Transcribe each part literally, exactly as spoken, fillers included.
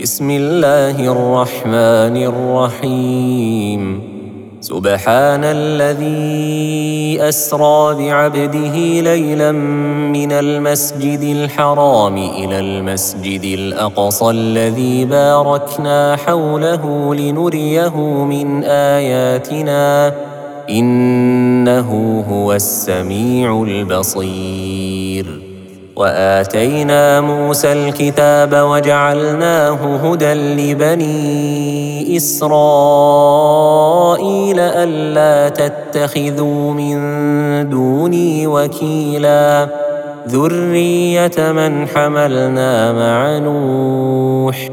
بسم الله الرحمن الرحيم سبحان الذي أسرى بعبده ليلا من المسجد الحرام إلى المسجد الأقصى الذي باركنا حوله لنريه من آياتنا إنه هو السميع البصير. وآتينا موسى الكتاب وجعلناه هدى لبني إسرائيل ألا تتخذوا من دوني وكيلا ذرية من حملنا مع نوح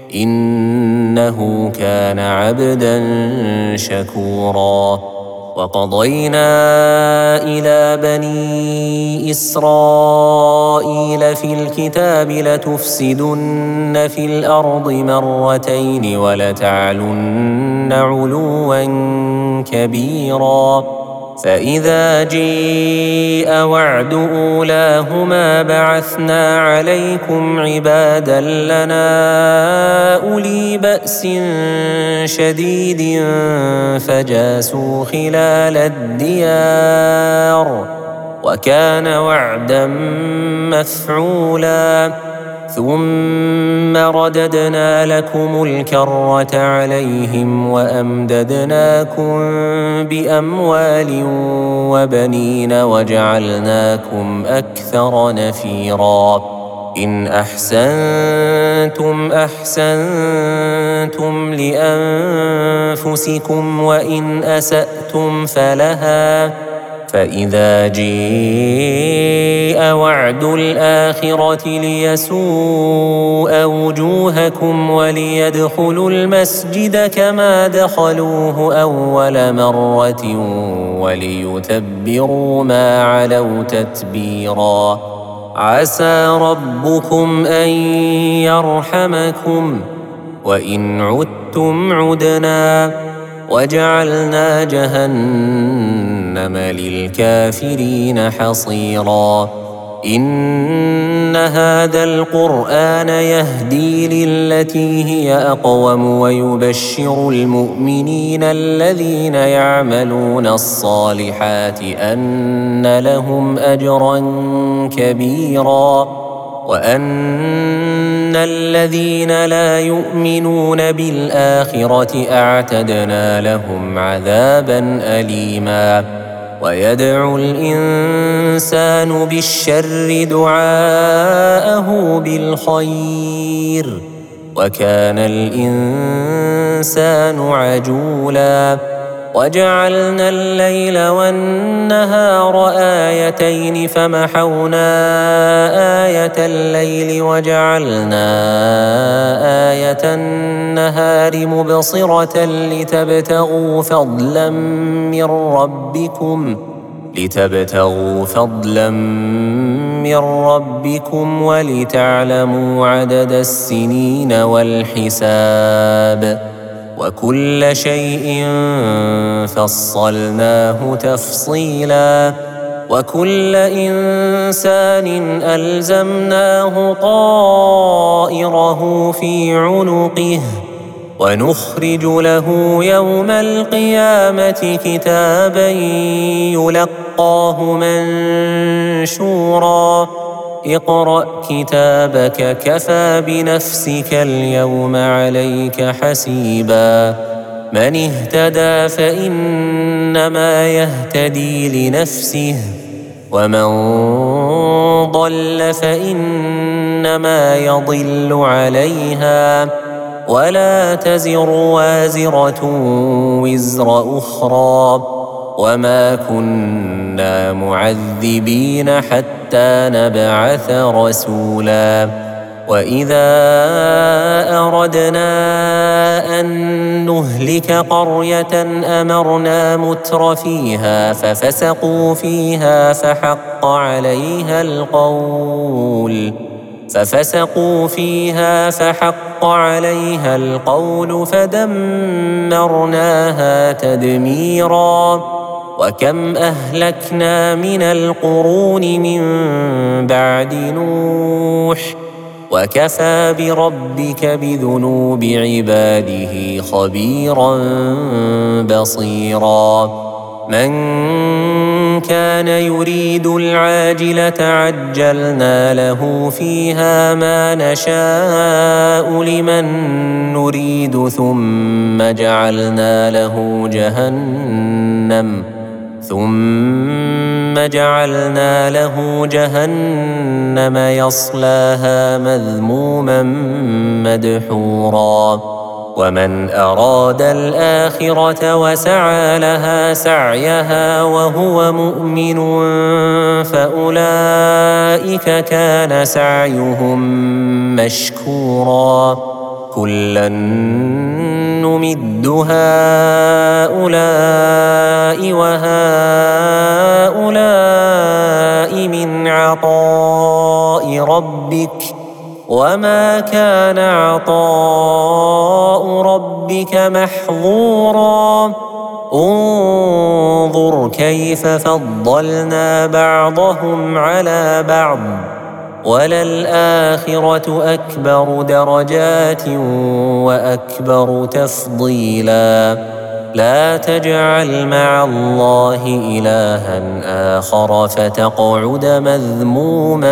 إنه كان عبدا شكورا. وقضينا إلى بني إسرائيل في الكتاب لتفسدن في الأرض مرتين ولتعلن علوا كبيرا فإذا جيء وعد أولاهما بعثنا عليكم عبادا لنا أولي بأس شديد فجاسوا خلال الديار وكان وعدا مفعولا. ثم رددنا لكم الكرة عليهم وأمددناكم بأموال وبنين وجعلناكم أكثر نفيرا. إن أحسنتم أحسنتم لأنفسكم وإن أسأتم فلها فإذا جيء وعد الآخرة ليسوء وجوهكم وليدخلوا المسجد كما دخلوه أول مرة وليتبروا ما علوا تتبيرا. عسى ربكم أن يرحمكم وإن عدتم عدنا وجعلنا جهنم للكافرين حصيرا. إن هذا القرآن يهدي للتي هي أقوم ويبشر المؤمنين الذين يعملون الصالحات أن لهم أجرا كبيرا وأن الذين لا يؤمنون بالآخرة أعتدنا لهم عذابا أليما. ويدعو الإنسان بالشر دعاءه بالخير وكان الإنسان عجولا. وجعلنا الليل والنهار آيتين فمحونا آية الليل وجعلنا آية النهار مبصرة لتبتغوا فضلا من ربكم لتبتغوا فضلا من ربكم ولتعلموا عدد السنين والحساب وكل شيء فصلناه تفصيلا. وكل إنسان ألزمناه طائره في عنقه ونخرج له يوم القيامة كتابا يلقاه منشورا. اقرأ كتابك كفى بنفسك اليوم عليك حسيبا. من اهتدى فإنما يهتدي لنفسه ومن ضل فإنما يضل عليها ولا تزر وازرة وزر أخرى وما كنا معذبين حتى نبعث رسولا. وإذا أردنا أن نهلك قرية أمرنا متر فيها ففسقوا فيها فحق عليها القول ففسقوا فيها فحق عليها القول فدمرناها تدميرا. وكم أهلكنا من القرون من بعد نوح وكفى بربك بذنوب عباده خبيرا بصيرا من كان يريد العاجلة عجلنا له فيها ما نشاء لمن نريد ثم جعلنا له جهنم ثم جعلنا له جهنم يصلاها مذموما مدحورا ومن أراد الآخرة وسعى لها سعيها وهو مؤمن فأولئك كان سعيهم مشكورا كلا نمد هؤلاء وهؤلاء من عطاء ربك وما كان عطاء ربك محظورا انظر كيف فضلنا بعضهم على بعض وللآخرة أكبر درجات وأكبر تفضيلا لا تجعل مع الله إلها آخر فتقعد مذموما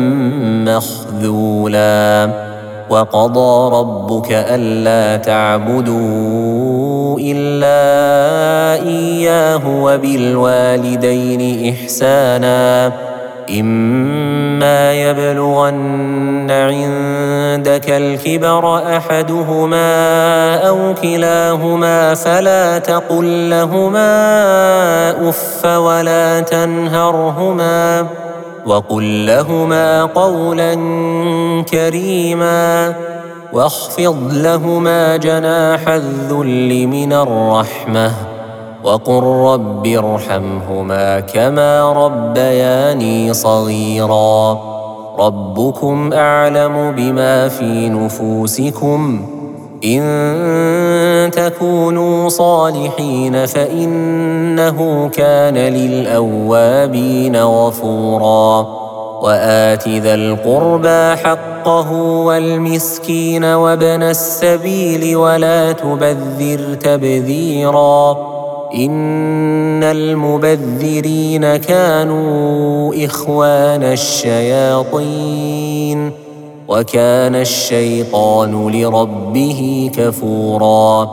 مخذولا وقضى ربك ألا تعبدوا إلا إياه وبالوالدين إحسانا إما يبلغن عندك الكبر أحدهما أو كلاهما فلا تقل لهما أف ولا تنهرهما وقل لهما قولا كريما واخفض لهما جناح الذل من الرحمة وقل رب ارحمهما كما ربياني صغيرا ربكم أعلم بما في نفوسكم إن تكونوا صالحين فإنه كان للأوابين غفورا وآت ذا القربى حقه والمسكين وابن السبيل ولا تبذر تبذيرا إن المبذرين كانوا إخوان الشياطين وكان الشيطان لربه كفورا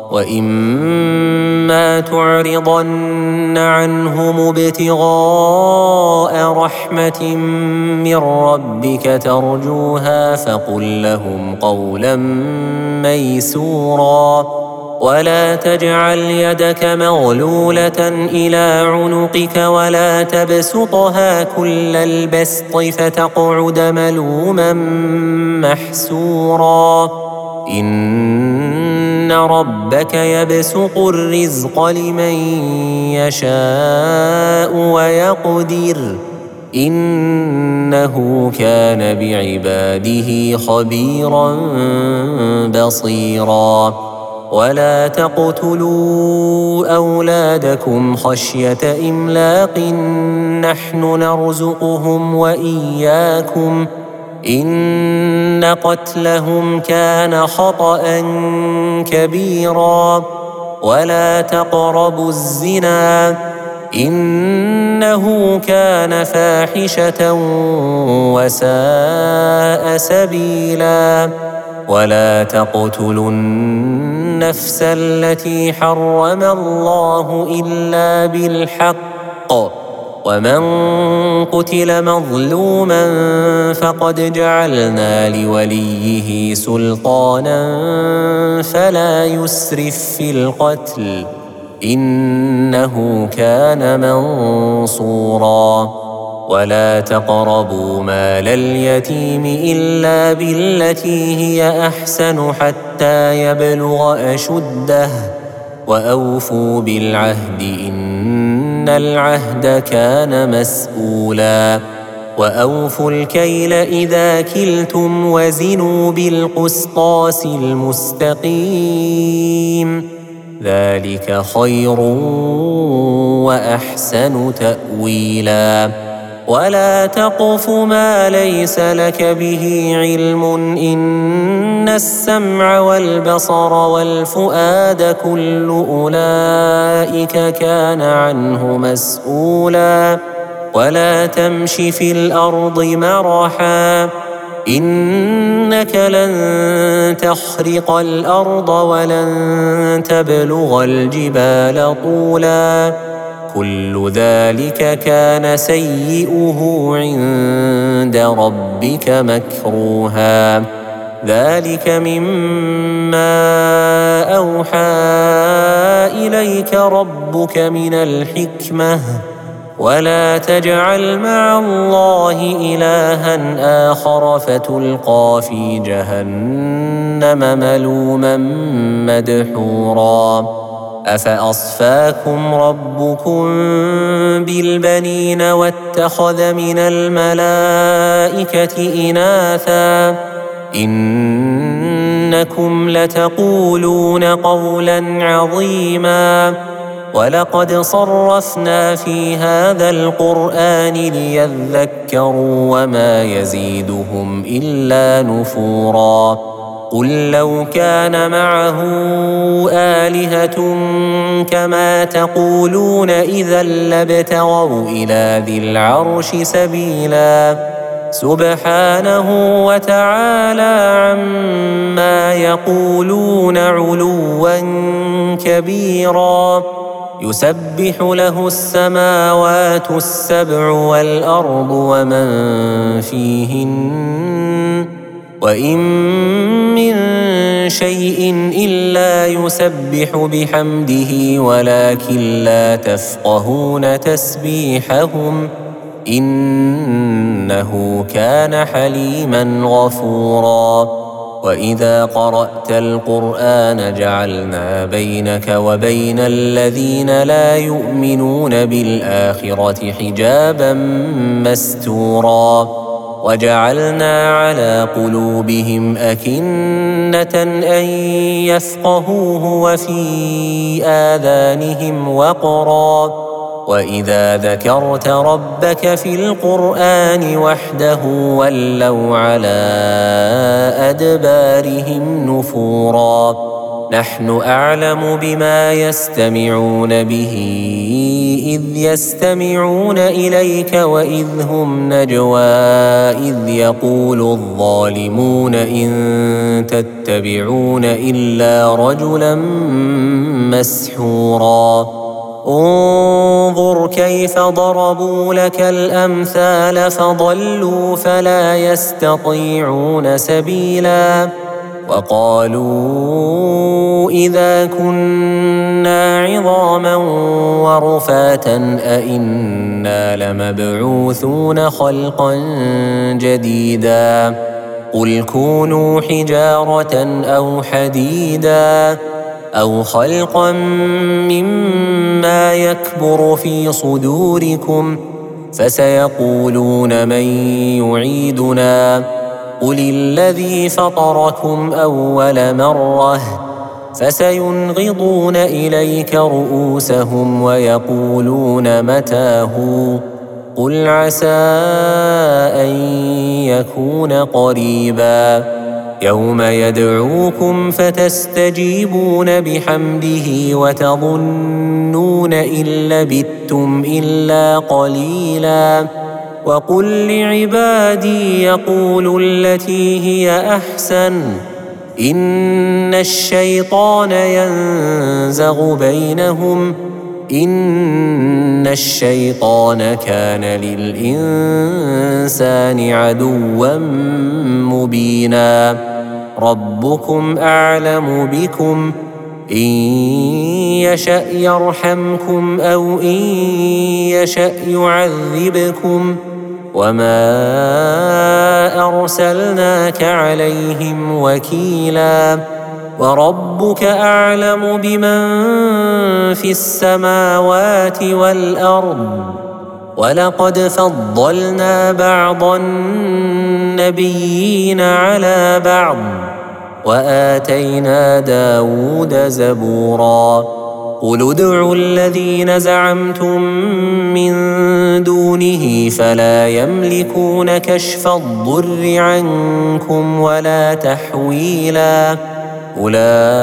وإما تعرضن عنهم ابتغاء رحمة من ربك ترجوها فقل لهم قولا ميسورا ولا تجعل يدك مغلولة إلى عنقك ولا تبسطها كل البسط فتقعد ملوما محسورا إن ربك يبسط الرزق لمن يشاء ويقدر إنه كان بعباده خبيرا بصيرا ولا تقتلوا أولادكم خشية إملاق نحن نرزقهم وإياكم إن قتلهم كان خطأ كبيرا ولا تقربوا الزنا إنه كان فاحشة وساء سبيلا ولا تقتلوا النفس التي حرم الله إلا بالحق ومن قتل مظلوما فقد جعلنا لوليه سلطانا فلا يسرف في القتل إنه كان منصورا ولا تقربوا مال اليتيم إلا بالتي هي أحسن حتى يبلغ أشده وأوفوا بالعهد إن العهد كان مسؤولا وأوفوا الكيل إذا كلتم وزنوا بالقسطاس المستقيم ذلك خير وأحسن تأويلا ولا تقف ما ليس لك به علم إن السمع والبصر والفؤاد كل أولئك كان عنه مسؤولا ولا تمش في الأرض مرحا إنك لن تخرق الأرض ولن تبلغ الجبال طولا كل ذلك كان سيئه عند ربك مكروها ذلك مما أوحى إليك ربك من الحكمة ولا تجعل مع الله إلها آخر فتلقى في جهنم ملوما مدحورا أفأصفاكم ربكم بالبنين واتخذ من الملائكة إناثا إنكم لتقولون قولا عظيما ولقد صرفنا في هذا القرآن ليذكروا وما يزيدهم إلا نفورا قل لو كان معه آلهة كما تقولون إذا لابتغوا إلى ذي العرش سبيلا سبحانه وتعالى عما يقولون علوا كبيرا يسبح له السماوات السبع والأرض ومن فيهن وإن من شيء إلا يسبح بحمده ولكن لا تفقهون تسبيحهم إنه كان حليما غفورا وإذا قرأت القرآن جعلنا بينك وبين الذين لا يؤمنون بالآخرة حجابا مستورا وجعلنا على قلوبهم أكنة أن يفقهوه وفي آذانهم وقرا وإذا ذكرت ربك في القرآن وحده ولوا على أدبارهم نفورا نحن أعلم بما يستمعون به إذ يستمعون إليك وإذ هم نجوى إذ يقول الظالمون إن تتبعون إلا رجلا مسحورا انظر كيف ضربوا لك الأمثال فضلوا فلا يستطيعون سبيلا وقالوا إذا كنا عظاما ورفاتا أئنا لمبعوثون خلقا جديدا قل كونوا حجارة أو حديدا أو خلقا مما يكبر في صدوركم فسيقولون من يعيدنا قل الذي فطركم أول مرة فسينغضون إليك رؤوسهم ويقولون متى هو قل عسى أن يكون قريبا يوم يدعوكم فتستجيبون بحمده وتظنون إن لبثتم إلا قليلا وقل لعبادي يقولوا التي هي أحسن إن الشيطان ينزغ بينهم إن الشيطان كان للإنسان عدوا مبينا ربكم أعلم بكم إن يشأ يرحمكم أو إن يشأ يعذبكم وما أرسلناك عليهم وكيلا وربك أعلم بمن في السماوات والأرض ولقد فضلنا بعض النبيين على بعض وآتينا داود زبورا قل ادعوا الذين زعمتم من دونه فلا يملكون كشف الضر عنكم ولا تحويلا أولئك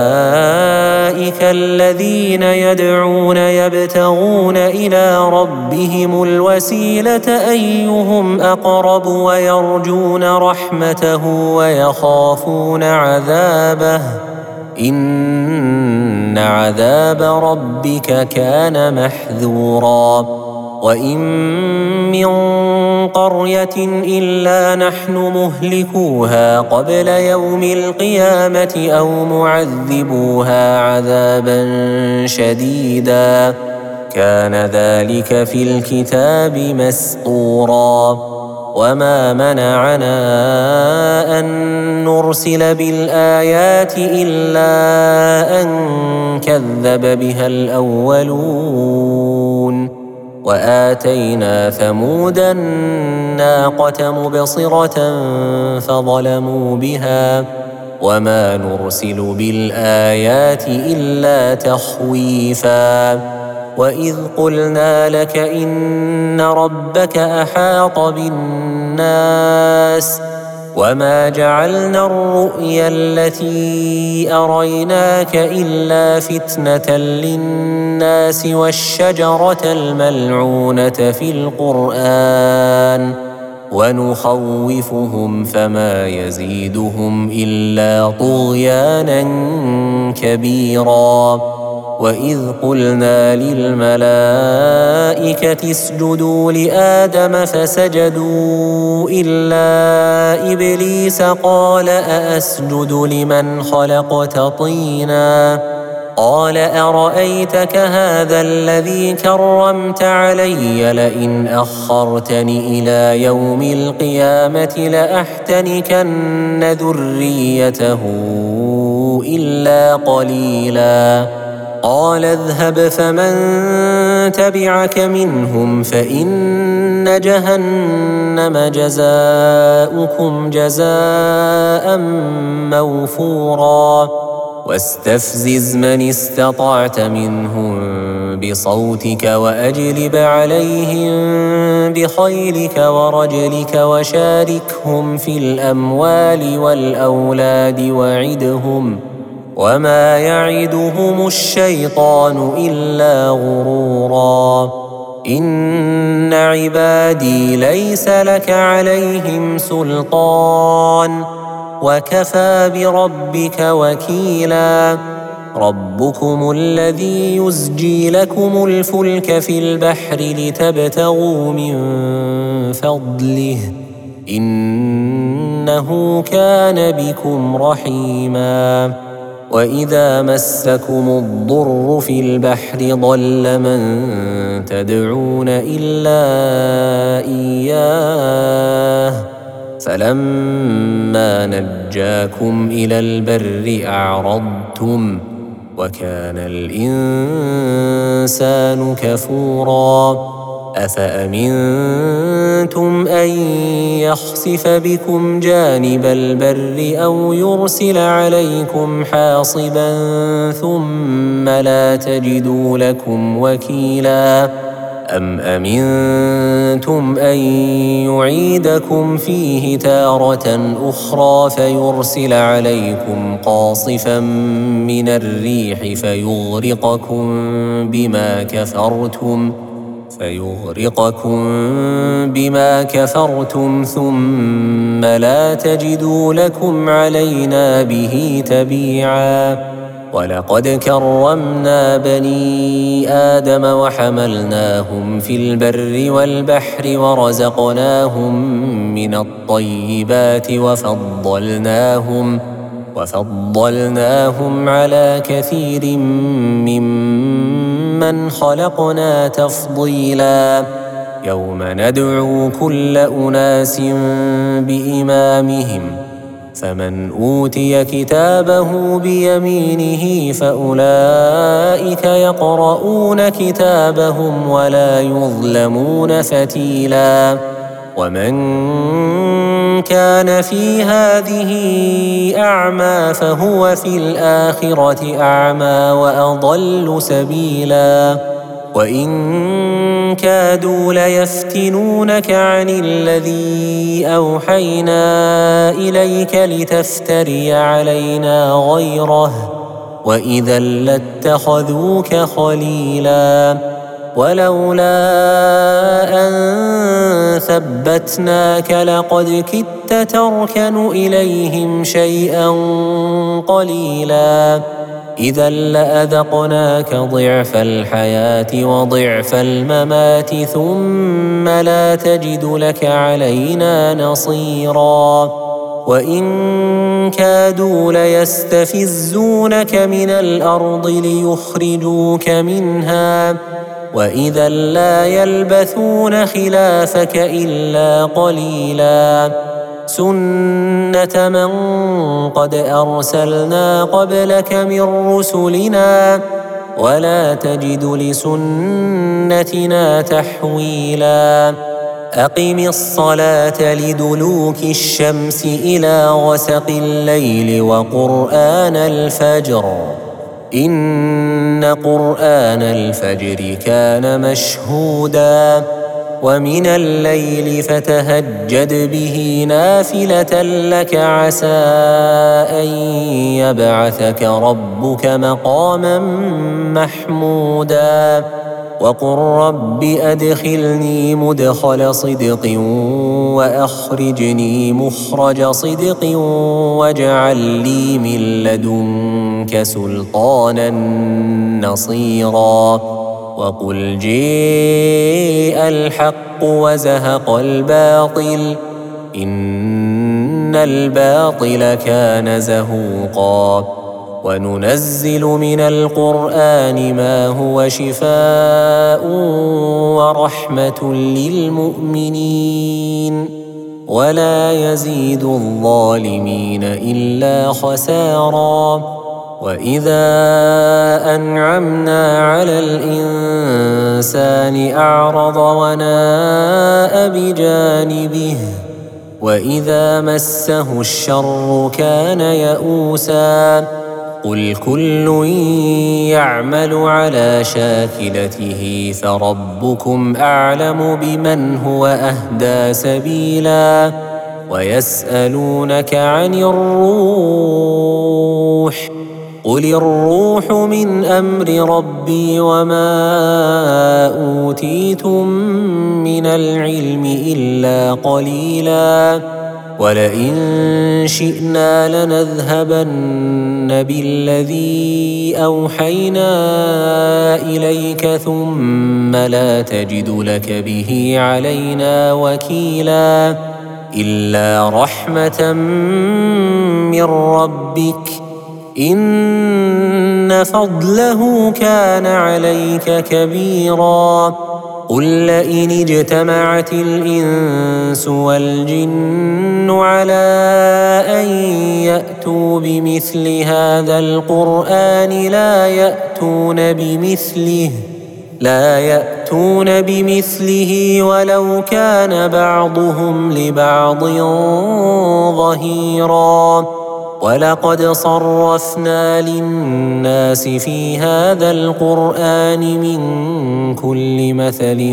الذين يدعون يبتغون إلى ربهم الوسيلة أيهم أقرب ويرجون رحمته ويخافون عذابه إن عذاب ربك كان محذورا وإن من قرية إلا نحن مهلكوها قبل يوم القيامة أو معذبوها عذابا شديدا كان ذلك في الكتاب مسطورا وما منعنا أن نرسل بالآيات إلا أن كذب بها الأولون وآتينا ثمود الناقة مبصرة فظلموا بها وما نرسل بالآيات إلا تخويفا وإذ قلنا لك إن ربك أحاط بالناس وما جعلنا الرؤيا التي أريناك إلا فتنة للناس والشجرة الملعونة في القرآن ونخوفهم فما يزيدهم إلا طغيانا كبيرا وإذ قلنا للملائكة اسجدوا لآدم فسجدوا إلا إبليس قال أأسجد لمن خلقت طينا قال أرأيتك هذا الذي كرمت علي لئن أخرتني إلى يوم القيامة لأحتنكن ذريته إلا قليلا قال اذهب فمن تبعك منهم فإن جهنم جزاؤكم جزاء موفورا واستفزز من استطعت منهم بصوتك وأجلب عليهم بخيلك ورجلك وشاركهم في الأموال والأولاد وعدهم وما يعدهم الشيطان إلا غرورا إن عبادي ليس لك عليهم سلطان وكفى بربك وكيلا ربكم الذي يزجي لكم الفلك في البحر لتبتغوا من فضله إنه كان بكم رحيما وإذا مسكم الضر في البحر ضل من تدعون إلا إياه فلما نجاكم إلى البر أعرضتم وكان الإنسان كفورا أفأمنتم أن يخسف بكم جانب البر أو يرسل عليكم حاصبا ثم لا تجدوا لكم وكيلا أم أمنتم أن يعيدكم فيه تارة أخرى فيرسل عليكم قاصفا من الريح فيغرقكم بما كفرتم فيغرقكم بما كفرتم ثم لا تجدوا لكم علينا به تبيعا ولقد كرمنا بني آدم وحملناهم في البر والبحر ورزقناهم من الطيبات وفضلناهم وفضلناهم على كثير ممن خلقنا تفضيلا يوم ندعو كل أناس بإمامهم فمن أوتي كتابه بيمينه فأولئك يقرؤون كتابهم ولا يظلمون فتيلا ومن كان في هذه أعمى فهو في الآخرة أعمى وأضل سبيلا وإن كادوا ليفتنونك عن الذي أوحينا إليك لتفتري علينا غيره وإذا لاتخذوك خليلا ولولا أن ثبتناك لقد كدت تركن إليهم شيئا قليلا إذا لأذقناك ضعف الحياة وضعف الممات ثم لا تجد لك علينا نصيرا وإن كادوا ليستفزونك من الأرض ليخرجوك منها وإذا لا يلبثون خلافك إلا قليلا سنة من قد أرسلنا قبلك من رسلنا ولا تجد لسنتنا تحويلا أقم الصلاة لدلوك الشمس إلى غسق الليل وقرآن الفجر إن قرآن الفجر كان مشهودا ومن الليل فتهجد به نافلة لك عسى أن يبعثك ربك مقاما محمودا وقل رب أدخلني مدخل صدق وأخرجني مخرج صدق واجعل لي من لدنك سلطانا نصيرا وقل جيء الحق وزهق الباطل إن الباطل كان زهوقا وننزل من القرآن ما هو شفاء ورحمة للمؤمنين ولا يزيد الظالمين إلا خسارا وإذا أنعمنا على الإنسان أعرض وناء بجانبه وإذا مسه الشر كان يئوسا قل كل يعمل على شاكلته فربكم أعلم بمن هو أهدى سبيلا ويسألونك عن الروح قل الروح من أمر ربي وما أوتيتم من العلم إلا قليلا ولئن شئنا لنذهبن بالذي أوحينا إليك ثم لا تجد لك به علينا وكيلا إلا رحمة من ربك إن فضله كان عليك كبيرا قل لئن اجتمعت الإنس والجن على أن يأتوا بمثل هذا القرآن لا يأتون بمثله لا يأتون بمثله ولو كان بعضهم لبعض ظهيرا ولقد صرفنا للناس في هذا القرآن من كل مثل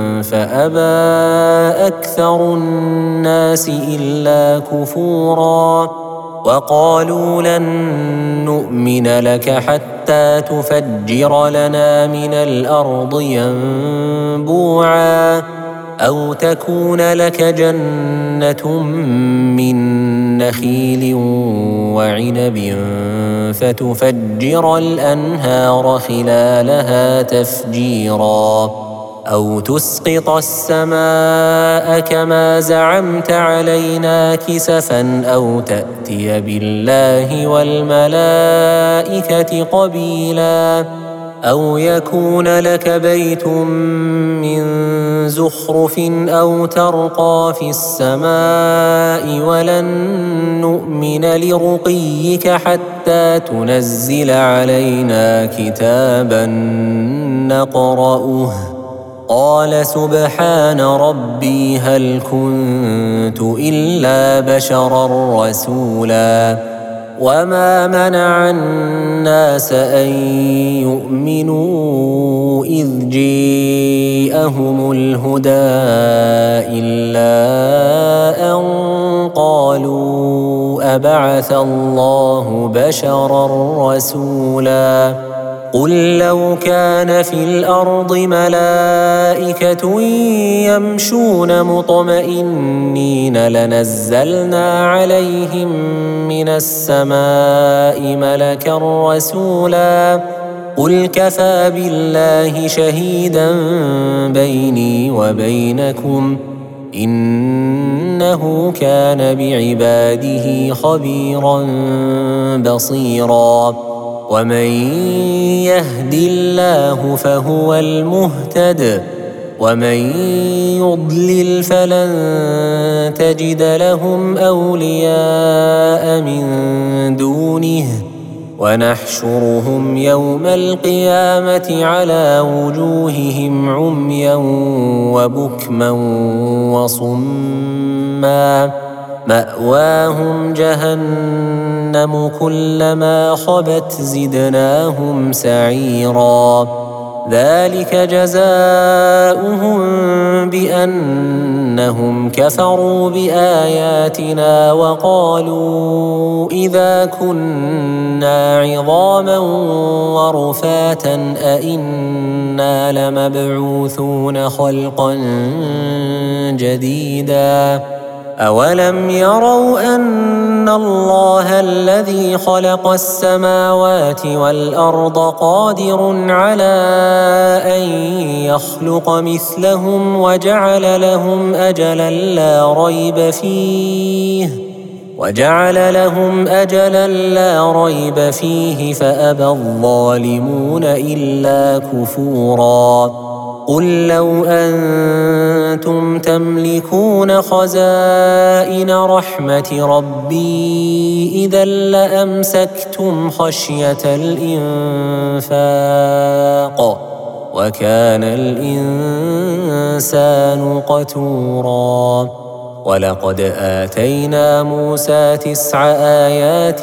فأبى أكثر الناس إلا كفورا وقالوا لن نؤمن لك حتى تفجر لنا من الأرض ينبوعا أو تكون لك جنة من نخيل وعنب فتفجر الأنهار خلالها تفجيرا أو تسقط السماء كما زعمت علينا كسفا أو تأتي بالله والملائكة قبيلا أو يكون لك بيت من زخرف أو ترقى في السماء ولن نؤمن لرقيك حتى تنزل علينا كتابا نقرأه قال سبحان ربي هل كنت إلا بشرا رسولا وما منع الناس أن يؤمنوا إذ جاءهم الهدى إلا أن قالوا أبعث الله بشرا رسولا قل لو كان في الأرض ملائكة يمشون مطمئنين لنزلنا عليهم من السماء ملكا رسولا قل كفى بالله شهيدا بيني وبينكم إنه كان بعباده خبيرا بصيرا ومن يهد الله فهو المهتد ومن يضلل فلن تجد لهم أولياء من دونه ونحشرهم يوم القيامة على وجوههم عميا وبكما وصما مأواهم جهنم كلما خبت زدناهم سعيرا ذلك جزاؤهم بأنهم كفروا بآياتنا وقالوا إذا كنا عظاما ورفاتا أئنا لمبعوثون خلقا جديدا أولم يروا أن الله الذي خلق السماوات والأرض قادر على أن يخلق مثلهم وجعل لهم أجلا لا ريب فيه وجعل لهم أجلا لا ريب فيه فأبى الظالمون إلا كفورا قل لو أنتم تملكون خزائن رحمة ربي إذا لأمسكتم خشية الإنفاق وكان الإنسان قتورا ولقد آتينا موسى تسع آيات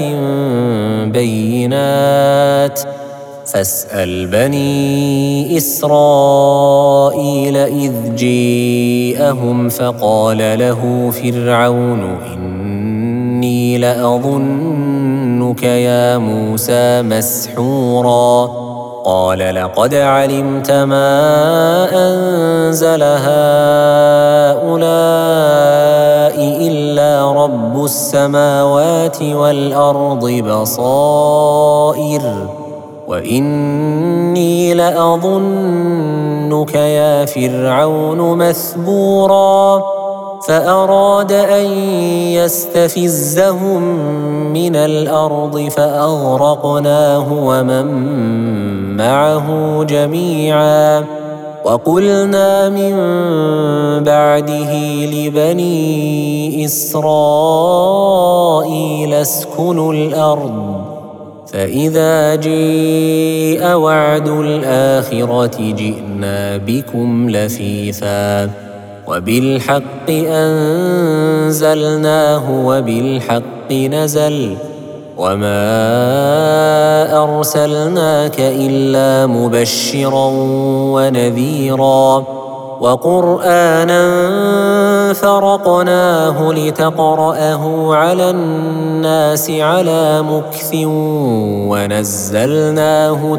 بينات فاسأل بني إسرائيل إذ جاءهم فقال له فرعون إني لأظنك يا موسى مسحورا قال لقد علمت ما أنزل هؤلاء إلا رب السماوات والأرض بصائر وإني لأظنك يا فرعون مثبورا فأراد أن يستفزهم من الأرض فأغرقناه ومن معه جميعا وقلنا من بعده لبني إسرائيل اسكنوا الأرض فإذا جاء وعد الآخرة جئنا بكم لفيفا وبالحق أنزلناه وبالحق نزل وما أرسلناك إلا مبشرا ونذيرا وقرآنا فرقناه لتقرأه على الناس على مكث ونزلناه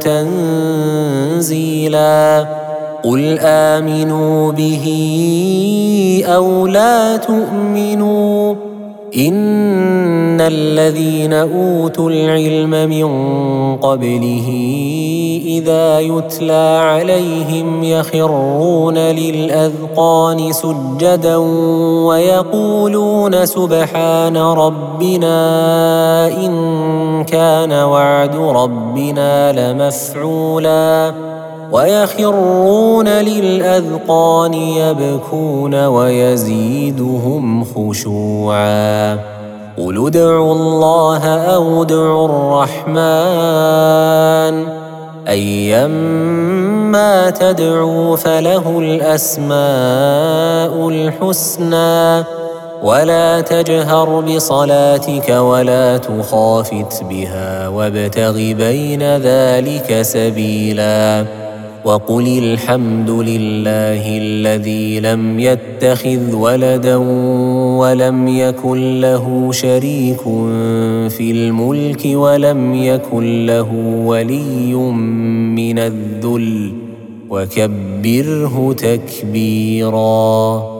تنزيلا قل آمنوا به أو لا تؤمنوا إن الذين أوتوا العلم من قبله إذا يتلى عليهم يخرون للأذقان سجدا ويقولون سبحان ربنا إن كان وعد ربنا لمفعولا ويخرون للأذقان يبكون ويزيدهم خشوعا قل ادعوا الله أو ادعوا الرحمن أيما تدعوا فله الأسماء الحسنى ولا تجهر بصلاتك ولا تخافت بها وابتغ بين ذلك سبيلا وقل الحمد لله الذي لم يتخذ ولدا ولم يكن له شريك في الملك ولم يكن له ولي من الذل وكبره تكبيرا.